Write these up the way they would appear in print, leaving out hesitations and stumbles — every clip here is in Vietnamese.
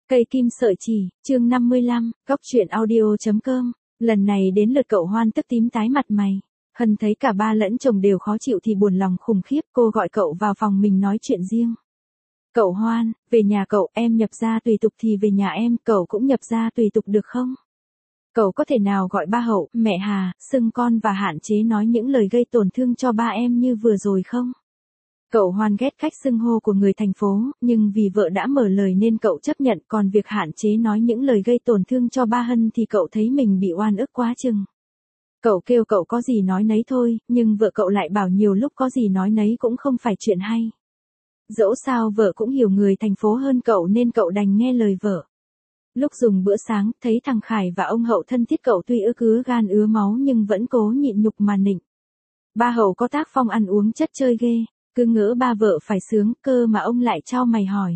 Cây kim sợi chỉ, chương 55, góc truyện audio.com. Lần này đến lượt cậu Hoan tức tím tái mặt mày. Hân thấy cả ba lẫn chồng đều khó chịu thì buồn lòng khủng khiếp, cô gọi cậu vào phòng mình nói chuyện riêng. Cậu Hoan, về nhà cậu, em nhập gia tùy tục thì về nhà em, cậu cũng nhập gia tùy tục được không? Cậu có thể nào gọi ba Hậu, mẹ Hà, xưng con và hạn chế nói những lời gây tổn thương cho ba em như vừa rồi không? Cậu Hoan ghét cách xưng hô của người thành phố, nhưng vì vợ đã mở lời nên cậu chấp nhận, còn việc hạn chế nói những lời gây tổn thương cho ba Hân thì cậu thấy mình bị oan ức quá chừng. Cậu kêu cậu có gì nói nấy thôi, nhưng vợ cậu lại bảo nhiều lúc có gì nói nấy cũng không phải chuyện hay. Dẫu sao vợ cũng hiểu người thành phố hơn cậu nên cậu đành nghe lời vợ. Lúc dùng bữa sáng, thấy thằng Khải và ông Hậu thân thiết, cậu tuy ứa gan ứa máu nhưng vẫn cố nhịn nhục mà nịnh. Ba Hậu có tác phong ăn uống chất chơi ghê. Cứ ngỡ ba vợ phải sướng cơ mà ông lại chau mày hỏi.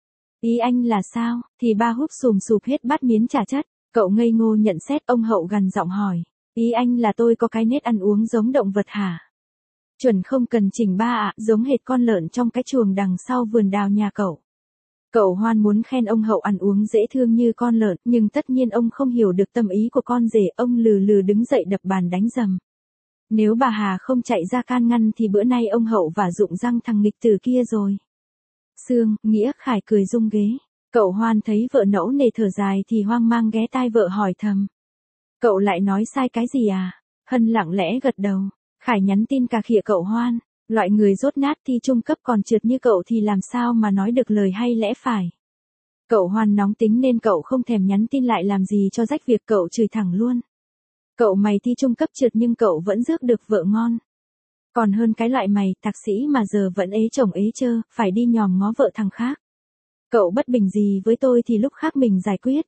Ý anh là sao? Thì ba húp sùm sụp hết bát miến chả chất. Cậu ngây ngô nhận xét, ông Hậu gằn giọng hỏi. Ý anh là tôi có cái nết ăn uống giống động vật hả? Chuẩn không cần chỉnh ba ạ, giống hệt con lợn trong cái chuồng đằng sau vườn đào nhà cậu. Cậu Hoan muốn khen ông Hậu ăn uống dễ thương như con lợn, nhưng tất nhiên ông không hiểu được tâm ý của con rể, ông lừ lừ đứng dậy đập bàn đánh rầm. Nếu bà Hà không chạy ra can ngăn thì bữa nay ông Hậu vả rụng răng thằng nghịch tử kia rồi. Sương, Nghĩa, Khải cười rung ghế. Cậu Hoan thấy vợ nẫu nề thở dài thì hoang mang ghé tai vợ hỏi thầm. Cậu lại nói sai cái gì à? Hân lặng lẽ gật đầu. Khải nhắn tin cà khịa cậu Hoan. Loại người dốt nát thi trung cấp còn trượt như cậu thì làm sao mà nói được lời hay lẽ phải. Cậu Hoan nóng tính nên cậu không thèm nhắn tin lại làm gì cho rách việc, cậu chửi thẳng luôn. Cậu mày thi trung cấp trượt nhưng cậu vẫn rước được vợ ngon. Còn hơn cái loại mày, thạc sĩ mà giờ vẫn ế chồng ế chơ, phải đi nhòm ngó vợ thằng khác. Cậu bất bình gì với tôi thì lúc khác mình giải quyết.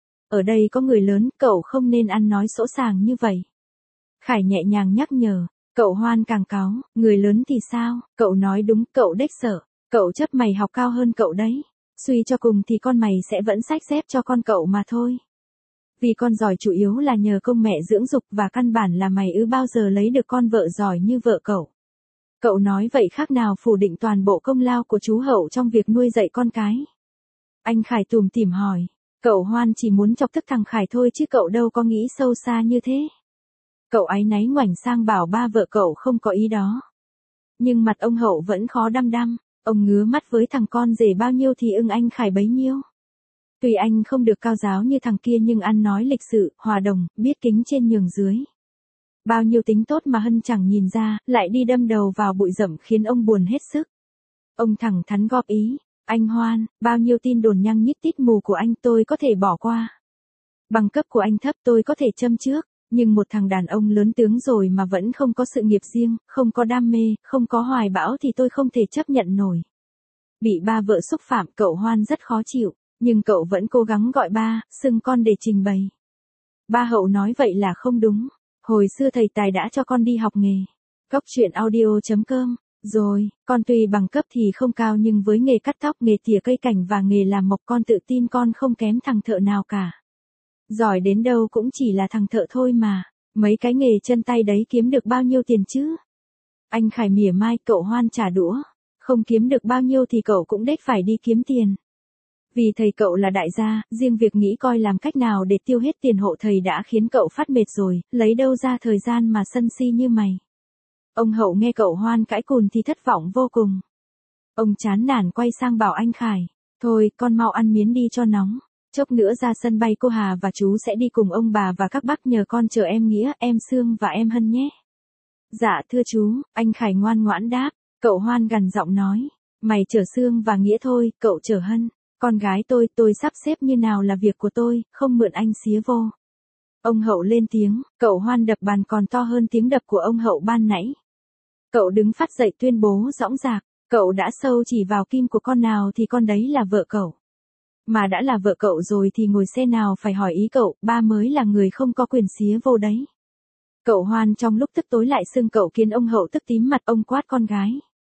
Ở đây có người lớn, cậu không nên ăn nói sỗ sàng như vậy. Khải nhẹ nhàng nhắc nhở, cậu Hoan càng cáu, người lớn thì sao, cậu nói đúng, cậu đếch sợ, cậu chấp mày học cao hơn cậu đấy. Suy cho cùng thì con mày sẽ vẫn xách dép cho con cậu mà thôi. Vì con giỏi chủ yếu là nhờ công mẹ dưỡng dục và căn bản là mày bao giờ lấy được con vợ giỏi như vợ cậu. Cậu nói vậy khác nào phủ định toàn bộ công lao của chú Hậu trong việc nuôi dạy con cái. Anh Khải tủm tỉm hỏi, cậu Hoan chỉ muốn chọc tức thằng Khải thôi chứ cậu đâu có nghĩ sâu xa như thế. Cậu áy náy ngoảnh sang bảo ba vợ cậu không có ý đó. Nhưng mặt ông Hậu vẫn khó đăm đăm, ông ngứa mắt với thằng con rể bao nhiêu thì ưng anh Khải bấy nhiêu. Tuy anh không được cao giáo như thằng kia nhưng ăn nói lịch sự, hòa đồng, biết kính trên nhường dưới. Bao nhiêu tính tốt mà Hân chẳng nhìn ra, lại đi đâm đầu vào bụi rậm khiến ông buồn hết sức. Ông thẳng thắn góp ý, anh Hoan, bao nhiêu tin đồn nhăng nhít tít mù của anh tôi có thể bỏ qua. Bằng cấp của anh thấp tôi có thể châm trước, nhưng một thằng đàn ông lớn tướng rồi mà vẫn không có sự nghiệp riêng, không có đam mê, không có hoài bão thì tôi không thể chấp nhận nổi. Bị ba vợ xúc phạm, cậu Hoan rất khó chịu. Nhưng cậu vẫn cố gắng gọi ba, xưng con để trình bày. Ba Hậu nói vậy là không đúng. Hồi xưa thầy Tài đã cho con đi học nghề. Góc truyện audio.com. Rồi, con tuy bằng cấp thì không cao nhưng với nghề cắt tóc, nghề tỉa cây cảnh và nghề làm mộc con tự tin con không kém thằng thợ nào cả. Giỏi đến đâu cũng chỉ là thằng thợ thôi mà. Mấy cái nghề chân tay đấy kiếm được bao nhiêu tiền chứ? Anh Khải mỉa mai, cậu Hoan trả đũa. Không kiếm được bao nhiêu thì cậu cũng đếch phải đi kiếm tiền. Vì thầy cậu là đại gia, riêng việc nghĩ coi làm cách nào để tiêu hết tiền hộ thầy đã khiến cậu phát mệt rồi, lấy đâu ra thời gian mà sân si như mày. Ông Hậu nghe cậu Hoan cãi cùn thì thất vọng vô cùng. Ông chán nản quay sang bảo anh Khải, thôi con mau ăn miến đi cho nóng, chốc nữa ra sân bay cô Hà và chú sẽ đi cùng ông bà và các bác, nhờ con chờ em Nghĩa, em Sương và em Hân nhé. Dạ thưa chú, anh Khải ngoan ngoãn đáp. Cậu Hoan gằn giọng nói, mày chở Sương và Nghĩa thôi, cậu chở Hân. Con gái tôi sắp xếp như nào là việc của tôi, không mượn anh xía vô. Ông Hậu lên tiếng, cậu Hoan đập bàn còn to hơn tiếng đập của ông Hậu ban nãy. Cậu đứng phát dậy tuyên bố dõng dạc, cậu đã sâu chỉ vào kim của con nào thì con đấy là vợ cậu. Mà đã là vợ cậu rồi thì ngồi xe nào phải hỏi ý cậu, ba mới là người không có quyền xía vô đấy. Cậu Hoan trong lúc tức tối lại xưng cậu khiến ông Hậu tức tím mặt, ông quát con gái.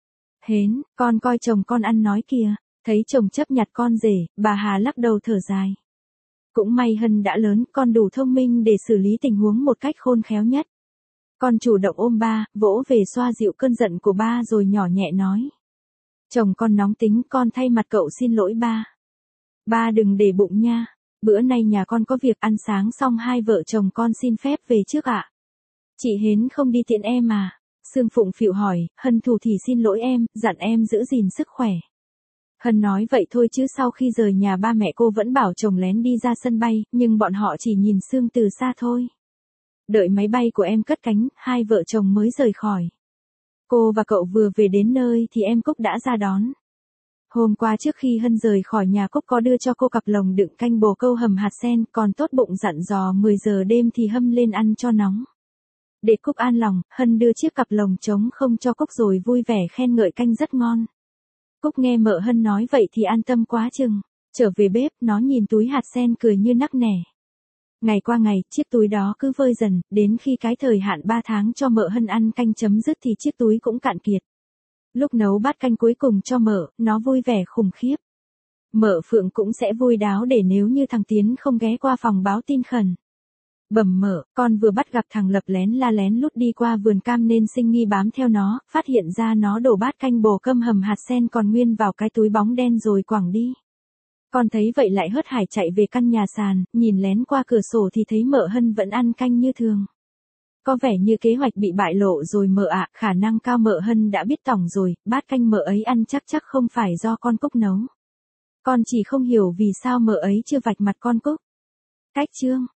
Hến, con coi chồng con ăn nói kìa. Thấy chồng chấp nhặt con rể, bà Hà lắc đầu thở dài. Cũng may Hân đã lớn, con đủ thông minh để xử lý tình huống một cách khôn khéo nhất. Con chủ động ôm ba, vỗ về xoa dịu cơn giận của ba rồi nhỏ nhẹ nói. Chồng con nóng tính, con thay mặt cậu xin lỗi ba. Ba đừng để bụng nha. Bữa nay nhà con có việc, ăn sáng xong hai vợ chồng con xin phép về trước ạ. Chị Hến không đi tiện em à? Sương Phụng phịu hỏi, Hân thủ thì xin lỗi em, dặn em giữ gìn sức khỏe. Hân nói vậy thôi chứ sau khi rời nhà ba mẹ cô vẫn bảo chồng lén đi ra sân bay, nhưng bọn họ chỉ nhìn Sương từ xa thôi. Đợi máy bay của em cất cánh, hai vợ chồng mới rời khỏi. Cô và cậu vừa về đến nơi thì em Cúc đã ra đón. Hôm qua trước khi Hân rời khỏi nhà, Cúc có đưa cho cô cặp lồng đựng canh bồ câu hầm hạt sen, còn tốt bụng dặn dò 10 giờ đêm thì hâm lên ăn cho nóng. Để Cúc an lòng, Hân đưa chiếc cặp lồng trống không cho Cúc rồi vui vẻ khen ngợi canh rất ngon. Cúc nghe mợ Hân nói vậy thì an tâm quá chừng. Trở về bếp, nó nhìn túi hạt sen cười như nắc nẻ. Ngày qua ngày, chiếc túi đó cứ vơi dần, đến khi cái thời hạn 3 tháng cho mợ Hân ăn canh chấm dứt thì chiếc túi cũng cạn kiệt. Lúc nấu bát canh cuối cùng cho mợ, nó vui vẻ khủng khiếp. Mợ Phượng cũng sẽ vui đáo để nếu như thằng Tiến không ghé qua phòng báo tin khẩn. Bẩm mợ, con vừa bắt gặp thằng Lập lén la lén lút đi qua vườn cam nên sinh nghi bám theo nó, phát hiện ra nó đổ bát canh bồ cơm hầm hạt sen còn nguyên vào cái túi bóng đen rồi quẳng đi. Con thấy vậy lại hớt hải chạy về căn nhà sàn, nhìn lén qua cửa sổ thì thấy mợ Hân vẫn ăn canh như thường. Có vẻ như kế hoạch bị bại lộ rồi mợ ạ, khả năng cao mợ Hân đã biết tỏng rồi, bát canh mợ ấy ăn chắc không phải do con Cúc nấu. Con chỉ không hiểu vì sao mợ ấy chưa vạch mặt con Cúc. Cách chương